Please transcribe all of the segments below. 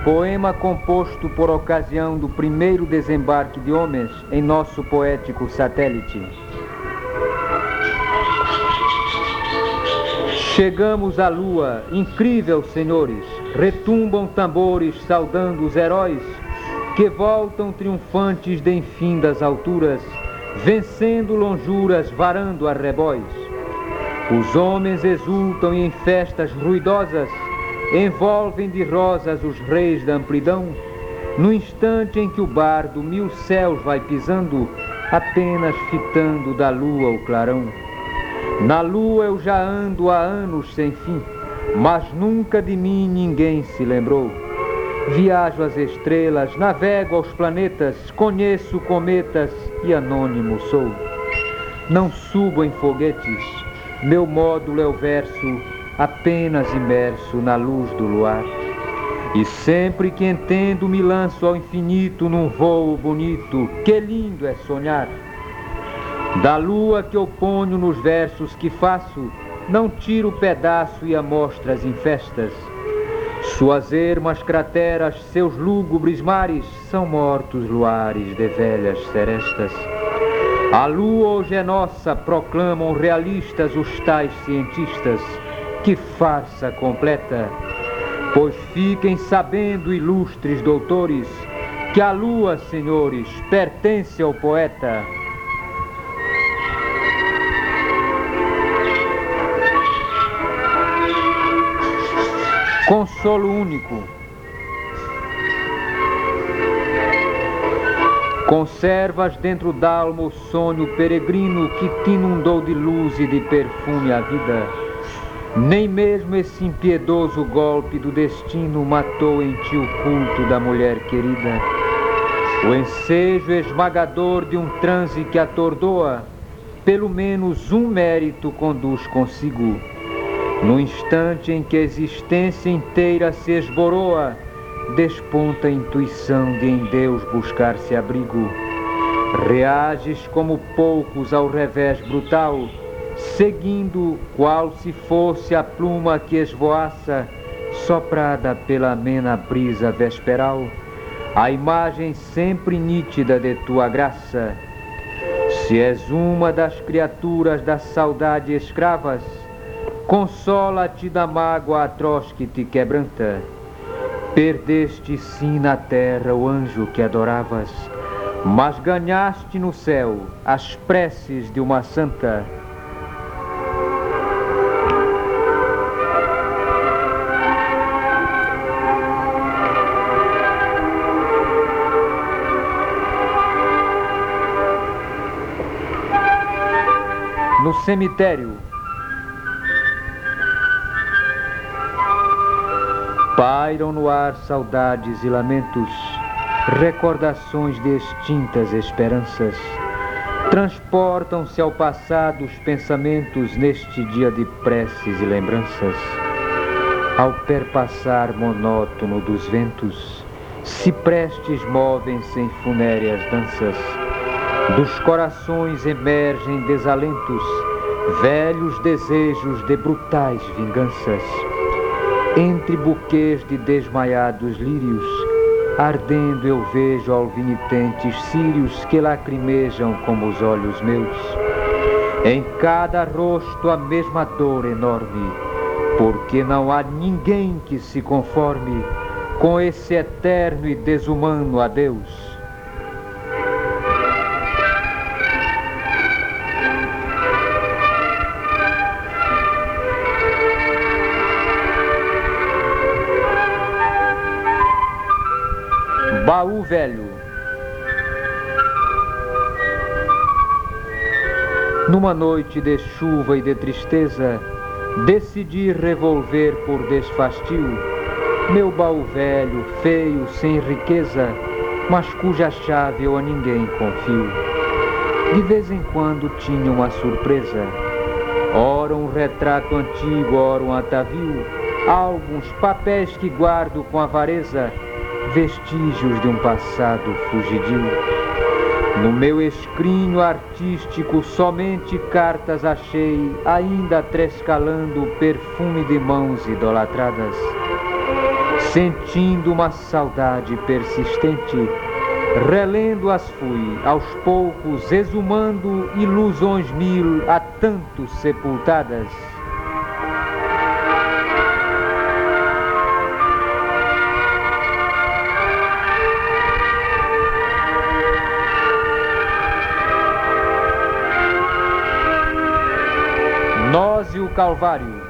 Poema composto por ocasião do primeiro desembarque de homens em nosso poético satélite. Chegamos à lua, incrível, senhores, retumbam tambores saudando os heróis que voltam triunfantes de infindas alturas, vencendo lonjuras, varando arrebóis. Os homens exultam e em festas ruidosas envolvem de rosas os reis da amplidão, no instante em que o bardo mil céus vai pisando, apenas fitando da lua o clarão. Na lua eu já ando há anos sem fim, mas nunca de mim ninguém se lembrou. Viajo às estrelas, navego aos planetas, conheço cometas e anônimo sou. Não subo em foguetes, meu módulo é o verso, apenas imerso na luz do luar. E sempre que entendo me lanço ao infinito num voo bonito, que lindo é sonhar. Da lua que eu ponho nos versos que faço, não tiro pedaço e amostras em festas. Suas ermas crateras, seus lúgubres mares, são mortos luares de velhas serestas. A lua hoje é nossa, proclamam realistas os tais cientistas. Que farsa completa! Pois fiquem sabendo, ilustres doutores, que a lua, senhores, pertence ao poeta. Consolo único. Conservas dentro d'alma o sonho peregrino que te inundou de luz e de perfume a vida. Nem mesmo esse impiedoso golpe do destino matou em ti o culto da mulher querida. O ensejo esmagador de um transe que atordoa, pelo menos um mérito conduz consigo. No instante em que a existência inteira se esboroa, desponta a intuição de em Deus buscar-se abrigo. Reages como poucos ao revés brutal, seguindo qual se fosse a pluma que esvoaça, soprada pela amena brisa vesperal, a imagem sempre nítida de tua graça. Se és uma das criaturas da saudade escravas, consola-te da mágoa atroz que te quebranta. Perdeste sim na terra o anjo que adoravas, mas ganhaste no céu as preces de uma santa. No cemitério, pairam no ar saudades e lamentos, recordações de extintas esperanças. Transportam-se ao passado os pensamentos neste dia de preces e lembranças. Ao perpassar monótono dos ventos, ciprestes movem-se em funéreas danças. Dos corações emergem desalentos, velhos desejos de brutais vinganças. Entre buquês de desmaiados lírios, ardendo eu vejo alvinitentes círios que lacrimejam como os olhos meus. Em cada rosto a mesma dor enorme, porque não há ninguém que se conforme com esse eterno e desumano adeus. Baú velho. Numa noite de chuva e de tristeza, decidi revolver por desfastio meu baú velho, feio, sem riqueza, mas cuja chave eu a ninguém confio. De vez em quando tinha uma surpresa, ora um retrato antigo, ora um atavio, alguns papéis que guardo com avareza, vestígios de um passado fugidio. No meu escrinho artístico somente cartas achei, ainda trescalando o perfume de mãos idolatradas. Sentindo uma saudade persistente, relendo-as fui, aos poucos, exumando ilusões mil há tanto sepultadas. Nós e o Calvário.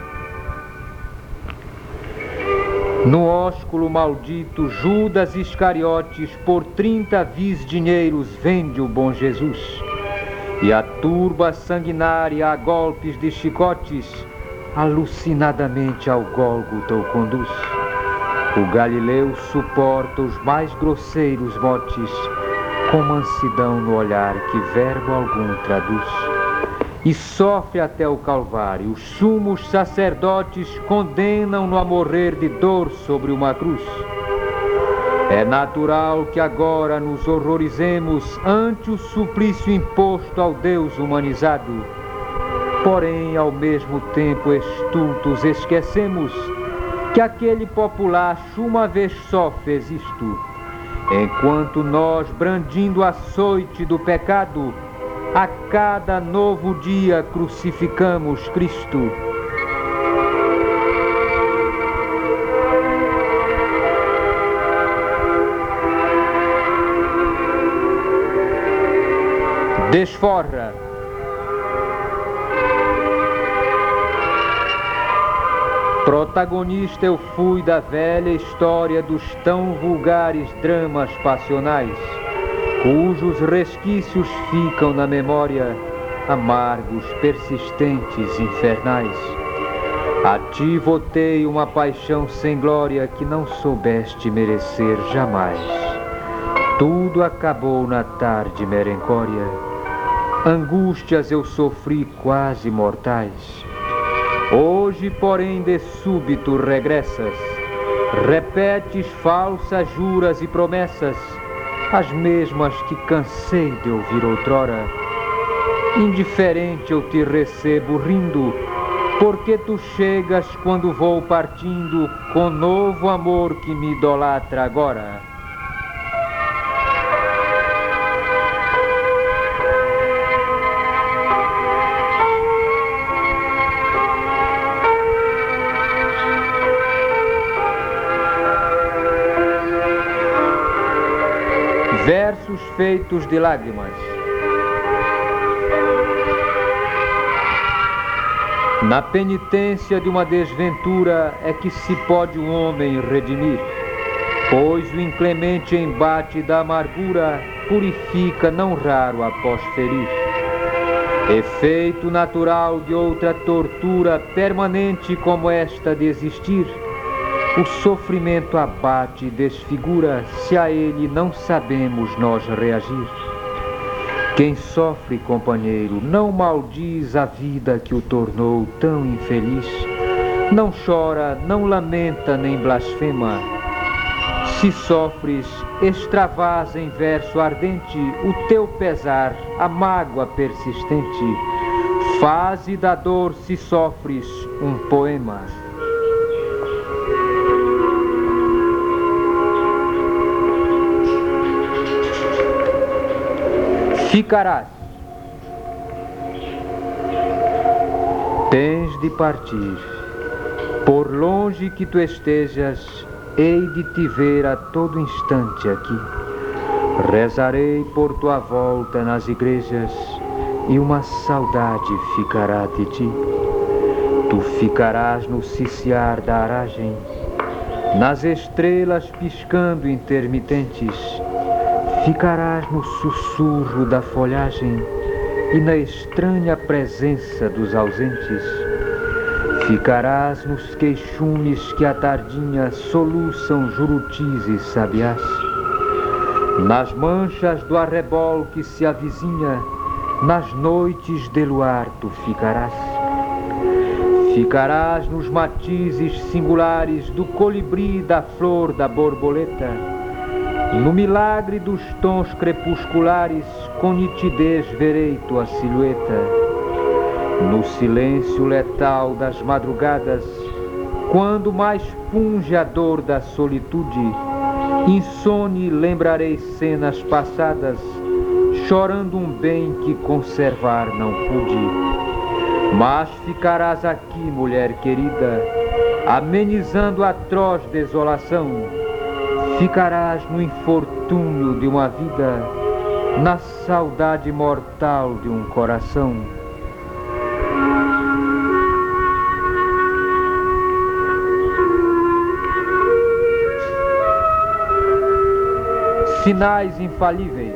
No ósculo maldito, Judas Iscariotes por 30 vis dinheiros vende o bom Jesus. E a turba sanguinária a golpes de chicotes, alucinadamente ao Gólgota o conduz. O Galileu suporta os mais grosseiros motes, com mansidão no olhar que verbo algum traduz. E sofre até o Calvário. Os sumos sacerdotes condenam-no a morrer de dor sobre uma cruz. É natural que agora nos horrorizemos ante o suplício imposto ao Deus humanizado. Porém, ao mesmo tempo estultos, esquecemos que aquele populacho uma vez só fez isto, enquanto nós, brandindo a açoite do pecado, a cada novo dia crucificamos Cristo. Desforra. Protagonista eu fui da velha história dos tão vulgares dramas passionais, cujos resquícios ficam na memória, amargos, persistentes, infernais. A ti votei uma paixão sem glória que não soubeste merecer jamais. Tudo acabou na tarde merencória, angústias eu sofri quase mortais. Hoje, porém, de súbito regressas, repetes falsas juras e promessas, as mesmas que cansei de ouvir outrora. Indiferente eu te recebo rindo, porque tu chegas quando vou partindo, com novo amor que me idolatra agora. Versos feitos de lágrimas. Na penitência de uma desventura é que se pode um homem redimir, pois o inclemente embate da amargura purifica não raro após ferir. Efeito natural de outra tortura permanente como esta de existir, o sofrimento abate e desfigura, se a ele não sabemos nós reagir. Quem sofre, companheiro, não maldiz a vida que o tornou tão infeliz, não chora, não lamenta nem blasfema. Se sofres, extravasa em verso ardente o teu pesar, a mágoa persistente. Faze da dor, se sofres, um poema. Ficarás. Tens de partir. Por longe que tu estejas, hei de te ver a todo instante aqui. Rezarei por tua volta nas igrejas e uma saudade ficará de ti. Tu ficarás no ciciar da aragem, nas estrelas piscando intermitentes. Ficarás no sussurro da folhagem e na estranha presença dos ausentes. Ficarás nos queixumes que à tardinha soluçam jurutis e sabiás. Nas manchas do arrebol que se avizinha, nas noites de luar tu ficarás. Ficarás nos matizes singulares do colibri, da flor, da borboleta. No milagre dos tons crepusculares, com nitidez verei tua silhueta. No silêncio letal das madrugadas, Quando mais punge a dor da solitude, insone lembrarei cenas passadas, chorando um bem que conservar não pude. Mas ficarás aqui, mulher querida, amenizando a atroz desolação. Ficarás no infortúnio de uma vida, na saudade mortal de um coração. Sinais infalíveis.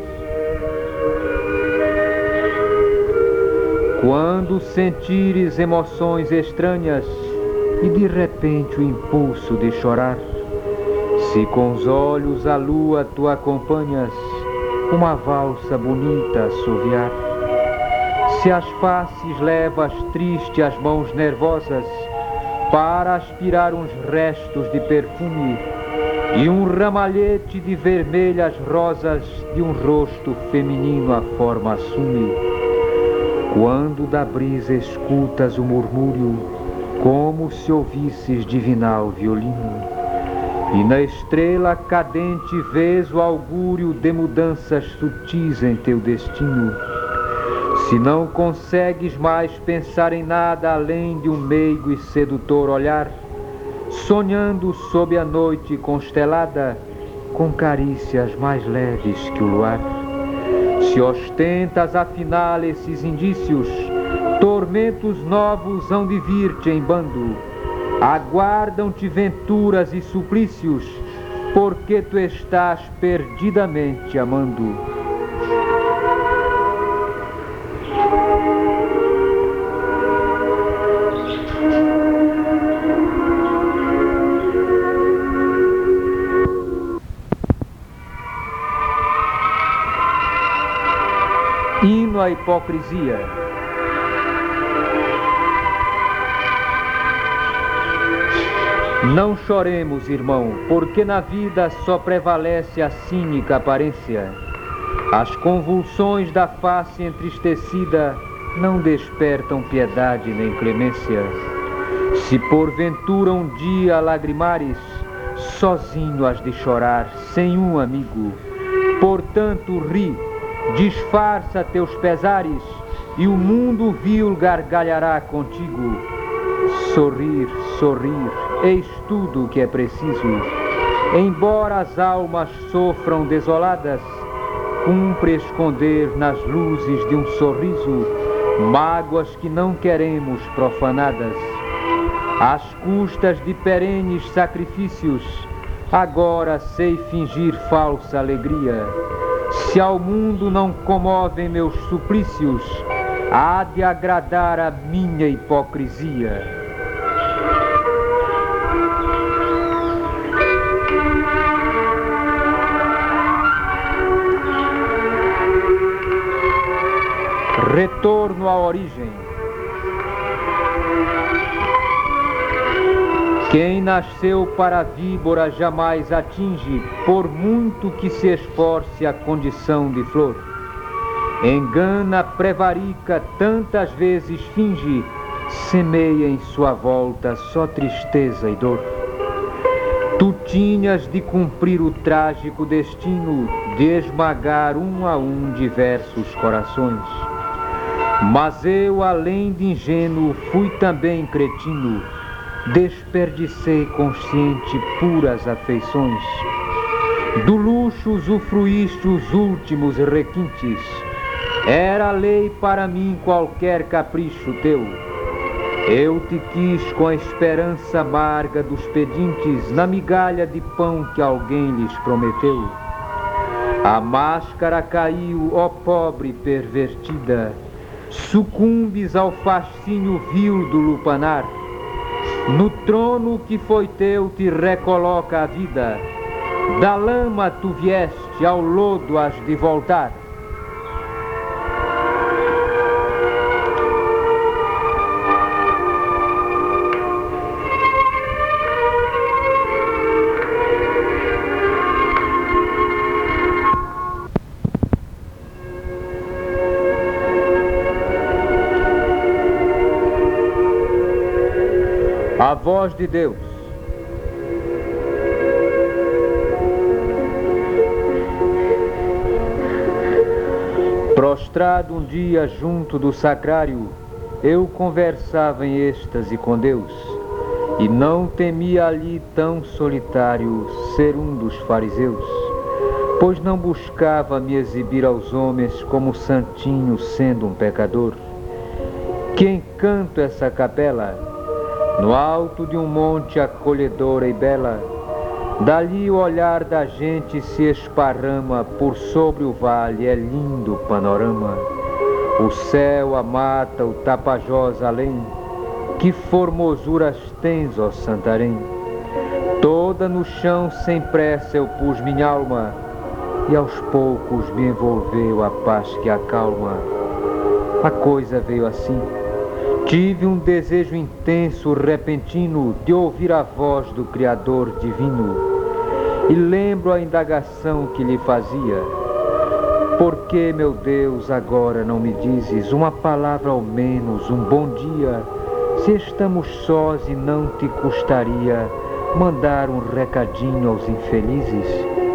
Quando sentires emoções estranhas e de repente o impulso de chorar, se com os olhos a lua tu acompanhas, uma valsa bonita a assoviar, se às faces levas triste as mãos nervosas para aspirar uns restos de perfume, e um ramalhete de vermelhas rosas de um rosto feminino a forma assume. Quando da brisa escutas o murmúrio, como se ouvisses divinal violino, e na estrela cadente vês o augúrio de mudanças sutis em teu destino, se não consegues mais pensar em nada além de um meigo e sedutor olhar, sonhando sob a noite constelada, com carícias mais leves que o luar, se ostentas afinal esses indícios, tormentos novos hão de vir-te em bando, aguardam-te venturas e suplícios, porque tu estás perdidamente amando. Hino à hipocrisia. Não choremos, irmão, porque na vida só prevalece a cínica aparência. As convulsões da face entristecida não despertam piedade nem clemência. Se porventura um dia lagrimares, sozinho has de chorar, sem um amigo. Portanto, ri, disfarça teus pesares, e o mundo vil gargalhará contigo. Sorrir, sorrir, eis tudo o que é preciso. Embora as almas sofram desoladas, cumpre esconder nas luzes de um sorriso mágoas que não queremos profanadas. Às custas de perenes sacrifícios, agora sei fingir falsa alegria. Se ao mundo não comovem meus suplícios, há de agradar a minha hipocrisia. Retorno à origem. Quem nasceu para a víbora jamais atinge, por muito que se esforce, a condição de flor. Engana, prevarica, tantas vezes finge, semeia em sua volta só tristeza e dor. Tu tinhas de cumprir o trágico destino de esmagar um a um diversos corações. Mas eu, além de ingênuo, fui também cretino, desperdicei consciente puras afeições. Do luxo usufruíste os últimos requintes, era lei para mim qualquer capricho teu. Eu te quis com a esperança amarga dos pedintes, na migalha de pão que alguém lhes prometeu. A máscara caiu, ó pobre pervertida, sucumbes ao fascínio vil do lupanar. No trono que foi teu te recoloca a vida, da lama tu vieste, ao lodo has de voltar. A voz de Deus. Prostrado um dia junto do sacrário, eu conversava em êxtase com Deus, e não temia ali tão solitário ser um dos fariseus, pois não buscava me exibir aos homens como santinho sendo um pecador. Que encanto essa capela, no alto de um monte acolhedora e bela, dali o olhar da gente se esparrama por sobre o vale, é lindo panorama. O céu, a mata, o Tapajós além, que formosuras tens, ó Santarém. Toda no chão sem pressa eu pus minha alma, e aos poucos me envolveu a paz que acalma. A coisa veio assim. Tive um desejo intenso, repentino, de ouvir a voz do Criador divino. E lembro a indagação que lhe fazia: por que, meu Deus, agora não me dizes uma palavra ao menos, um bom dia? Se estamos sós e não te custaria mandar um recadinho aos infelizes?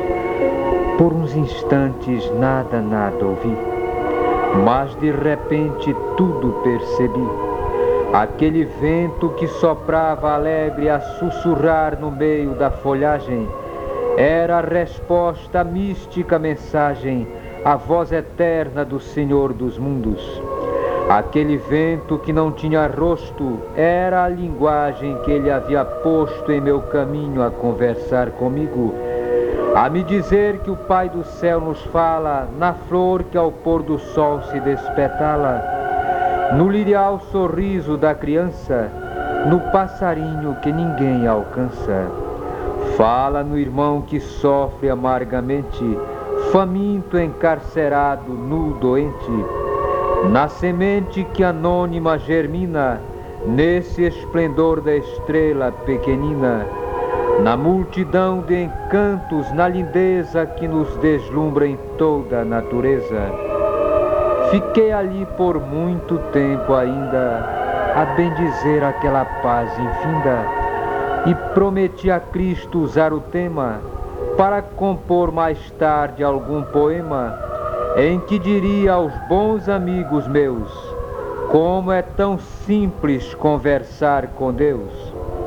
Por uns instantes nada ouvi, mas de repente tudo percebi. Aquele vento que soprava alegre a sussurrar no meio da folhagem era a resposta à mística mensagem, a voz eterna do Senhor dos mundos. Aquele vento que não tinha rosto era a linguagem que ele havia posto em meu caminho a conversar comigo, a me dizer que o Pai do céu nos fala na flor que ao pôr do sol se despetala, no lirial sorriso da criança, no passarinho que ninguém alcança. Fala no irmão que sofre amargamente, faminto, encarcerado, nu, doente, na semente que anônima germina, nesse esplendor da estrela pequenina, na multidão de encantos, na lindeza que nos deslumbra em toda a natureza. Fiquei ali por muito tempo ainda, a bendizer aquela paz infinda, e prometi a Cristo usar o tema para compor mais tarde algum poema em que diria aos bons amigos meus como é tão simples conversar com Deus.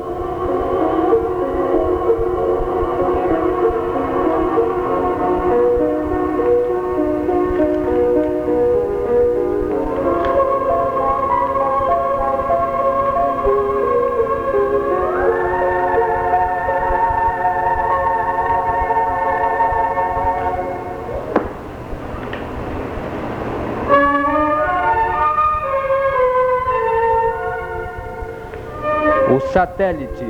Satélite.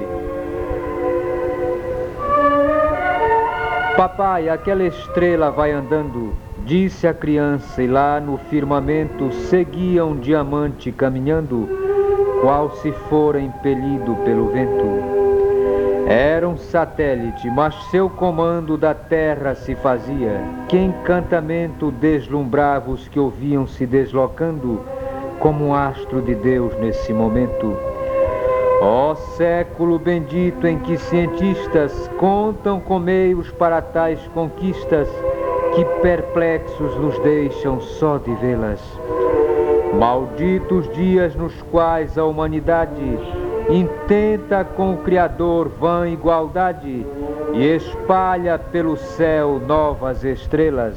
Papai, aquela estrela vai andando, disse a criança, e lá no firmamento seguia um diamante caminhando, qual se fora impelido pelo vento. Era um satélite, mas seu comando da terra se fazia. Que encantamento deslumbrava os que ouviam se deslocando, como um astro de Deus nesse momento. Ó século bendito em que cientistas contam com meios para tais conquistas, que perplexos nos deixam só de vê-las. Malditos dias nos quais a humanidade intenta com o Criador vã igualdade e espalha pelo céu novas estrelas.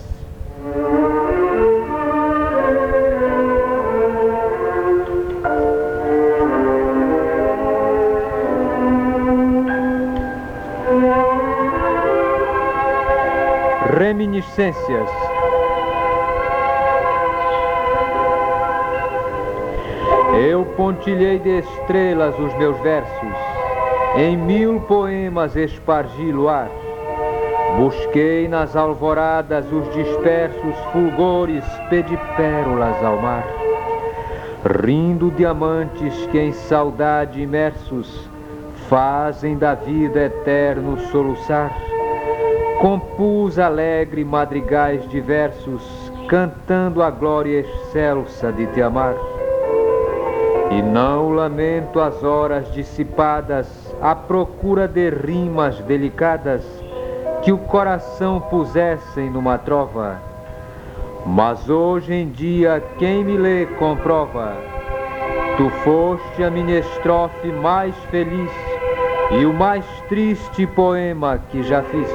Reminiscências. Eu pontilhei de estrelas os meus versos, em 1000 poemas espargi luar. Busquei nas alvoradas os dispersos fulgores, pedi pérolas ao mar. Rindo diamantes que em saudade imersos fazem da vida eterno soluçar. Compus alegre madrigais diversos, cantando a glória excelsa de te amar. E não lamento as horas dissipadas à procura de rimas delicadas que o coração pusessem numa trova. Mas hoje em dia quem me lê comprova, tu foste a minha estrofe mais feliz e o mais triste poema que já fiz.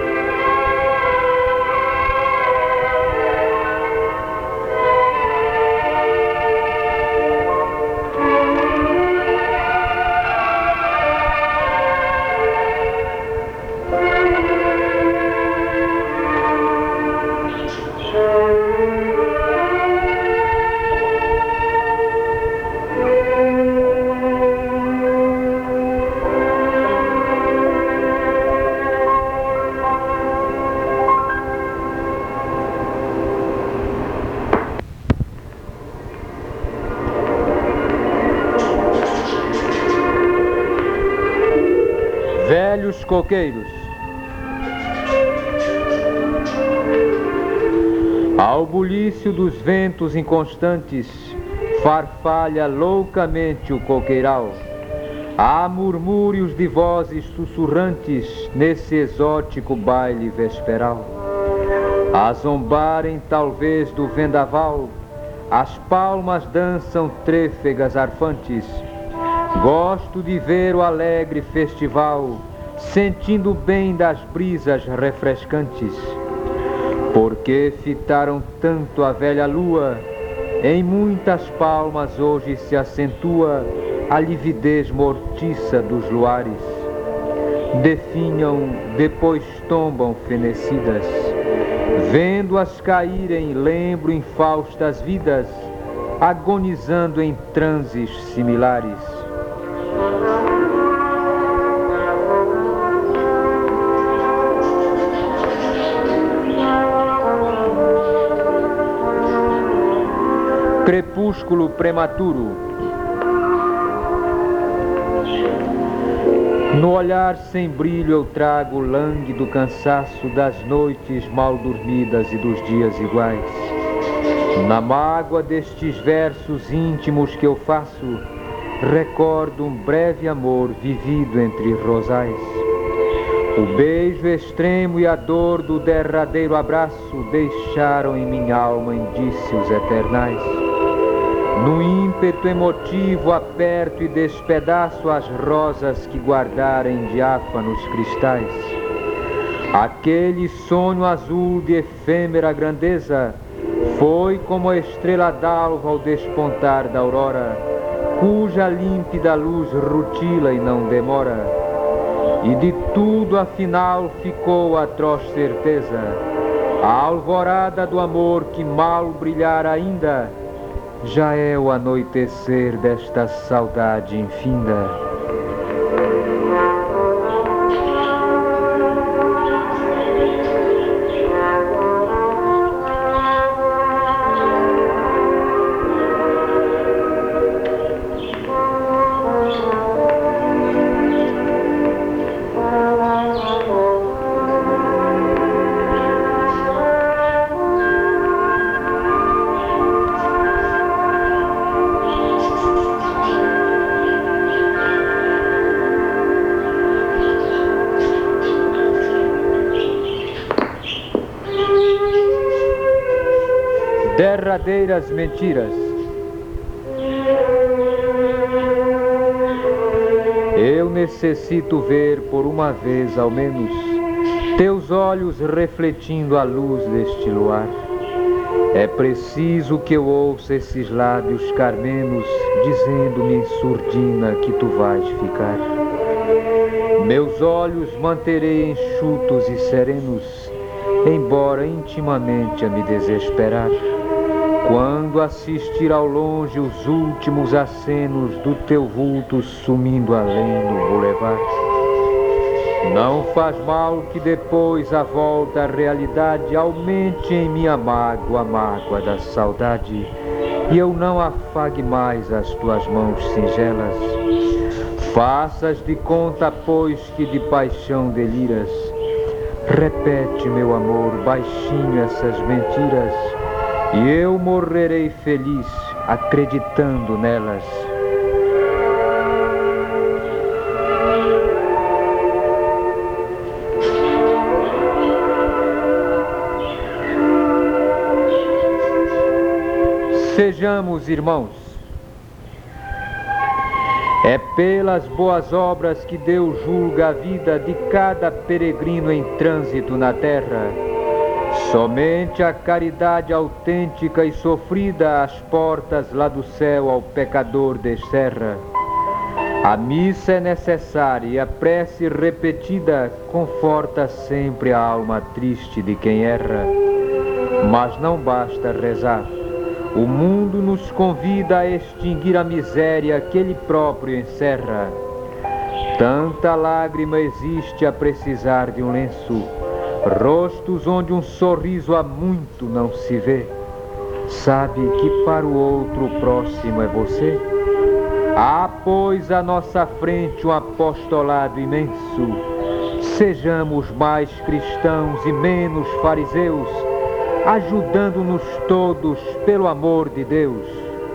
Velhos coqueiros. Ao bulício dos ventos inconstantes, farfalha loucamente o coqueiral. Há murmúrios de vozes sussurrantes nesse exótico baile vesperal. A zombarem talvez do vendaval, as palmas dançam trêfegas arfantes. Gosto de ver o alegre festival, sentindo bem das brisas refrescantes. Porque fitaram tanto a velha lua, em muitas palmas hoje se acentua a lividez mortiça dos luares. Definham, depois tombam fenecidas. Vendo-as caírem, lembro infaustas vidas, agonizando em transes similares. Crepúsculo prematuro. No olhar sem brilho eu trago o lânguido cansaço das noites mal dormidas e dos dias iguais. Na mágoa destes versos íntimos que eu faço, recordo um breve amor vivido entre rosais. O beijo extremo e a dor do derradeiro abraço deixaram em minha alma indícios eternais. No ímpeto emotivo aperto e despedaço as rosas que guardarem diáfanos cristais. Aquele sonho azul de efêmera grandeza foi como a estrela d'alva ao despontar da aurora, cuja límpida luz rutila e não demora. E de tudo afinal ficou a atroz certeza, a alvorada do amor que mal brilhar ainda, já é o anoitecer desta saudade infinda. Derradeiras mentiras. Eu necessito ver por uma vez ao menos teus olhos refletindo a luz deste luar. É preciso que eu ouça esses lábios carmenos dizendo-me em surdina que tu vais ficar. Meus olhos manterei enxutos e serenos, embora intimamente a me desesperar, quando assistir ao longe os últimos acenos do teu vulto sumindo além do bulevar. Não faz mal que depois a volta à realidade aumente em minha mágoa a mágoa da saudade, e eu não afague mais as tuas mãos singelas. Faças de conta, pois, que de paixão deliras. Repete, meu amor, baixinho essas mentiras, e eu morrerei feliz acreditando nelas. Sejamos irmãos. É pelas boas obras que Deus julga a vida de cada peregrino em trânsito na terra. Somente a caridade autêntica e sofrida às portas lá do céu ao pecador descerra. A missa é necessária e a prece repetida conforta sempre a alma triste de quem erra. Mas não basta rezar. O mundo nos convida a extinguir a miséria que ele próprio encerra. Tanta lágrima existe a precisar de um lenço, rostos onde um sorriso há muito não se vê. Sabe que para o outro próximo é você? Há, pois, à nossa frente um apostolado imenso. Sejamos mais cristãos e menos fariseus, ajudando-nos todos pelo amor de Deus.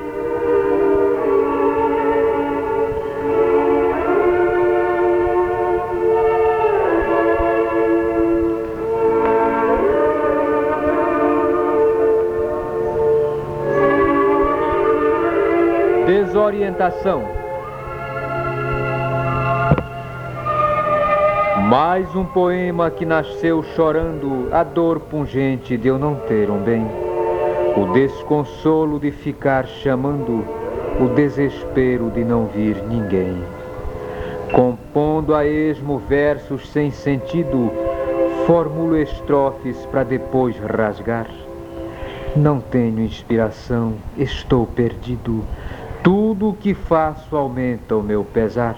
Desorientação. Mais um poema que nasceu chorando a dor pungente de eu não ter um bem, o desconsolo de ficar chamando, o desespero de não vir ninguém. Compondo a esmo versos sem sentido, formulo estrofes para depois rasgar. Não tenho inspiração, estou perdido, tudo o que faço aumenta o meu pesar.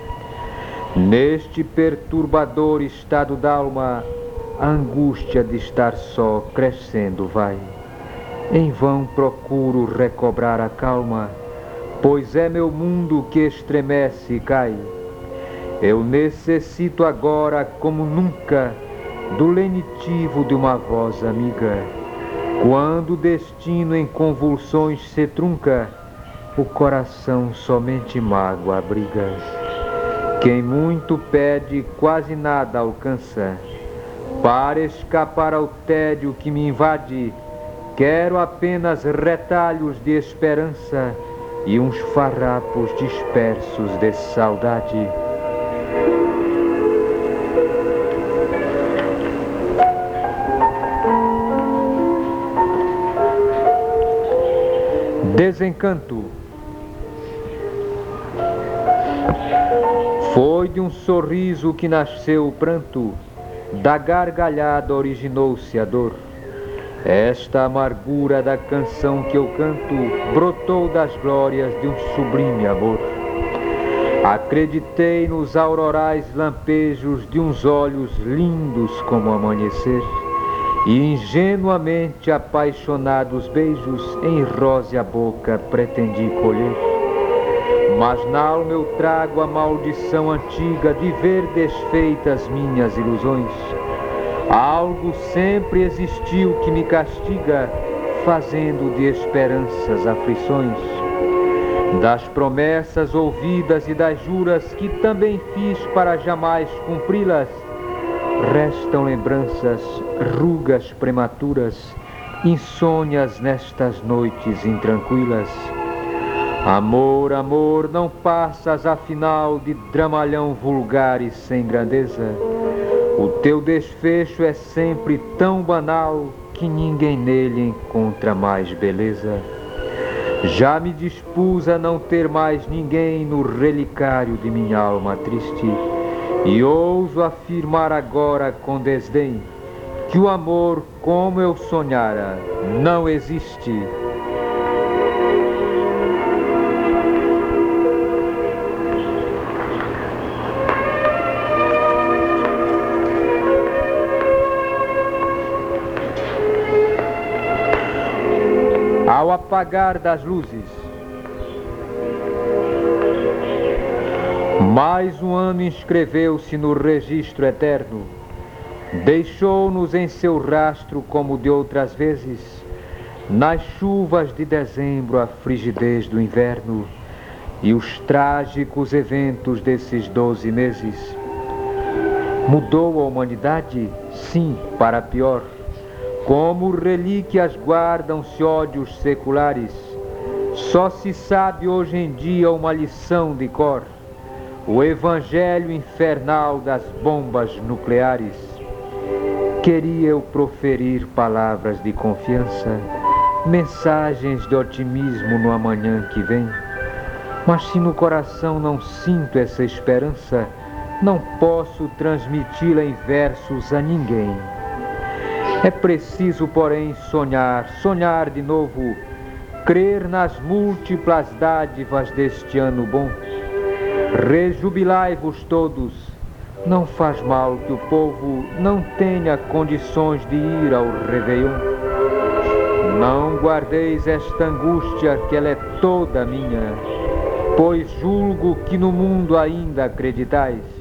Neste perturbador estado d'alma, a angústia de estar só crescendo vai. Em vão procuro recobrar a calma, pois é meu mundo que estremece e cai. Eu necessito agora, como nunca, do lenitivo de uma voz amiga. Quando o destino em convulsões se trunca, o coração somente mágoa abriga. Quem muito pede, quase nada alcança. Para escapar ao tédio que me invade, quero apenas retalhos de esperança e uns farrapos dispersos de saudade. Desencanto. Foi de um sorriso que nasceu o pranto, da gargalhada originou-se a dor. Esta amargura da canção que eu canto brotou das glórias de um sublime amor. Acreditei nos aurorais lampejos de uns olhos lindos como o amanhecer, e ingenuamente apaixonados beijos em rósea boca pretendi colher. Mas na alma eu trago a maldição antiga de ver desfeitas minhas ilusões. Algo sempre existiu que me castiga, fazendo de esperanças aflições. Das promessas ouvidas e das juras que também fiz para jamais cumpri-las, restam lembranças, rugas prematuras, insônias nestas noites intranquilas. Amor, amor, não passas afinal de dramalhão vulgar e sem grandeza. O teu desfecho é sempre tão banal que ninguém nele encontra mais beleza. Já me dispus a não ter mais ninguém no relicário de minha alma triste, e ouso afirmar agora com desdém que o amor, como eu sonhara, não existe. Ao apagar das luzes, mais um ano inscreveu-se no registro eterno, deixou-nos em seu rastro como de outras vezes, nas chuvas de dezembro a frigidez do inverno e os trágicos eventos desses 12 meses. Mudou a humanidade? Sim, para pior. Como relíquias guardam-se ódios seculares, Só se sabe hoje em dia uma lição de cor, o evangelho infernal das bombas nucleares. Queria eu proferir palavras de confiança, mensagens de otimismo no amanhã que vem, mas se no coração não sinto essa esperança, não posso transmiti-la em versos a ninguém. É preciso, porém, sonhar de novo, crer nas múltiplas dádivas deste ano bom. Rejubilai-vos todos, não faz mal que o povo não tenha condições de ir ao Réveillon. Não guardeis esta angústia, que ela é toda minha, pois julgo que no mundo ainda acreditais.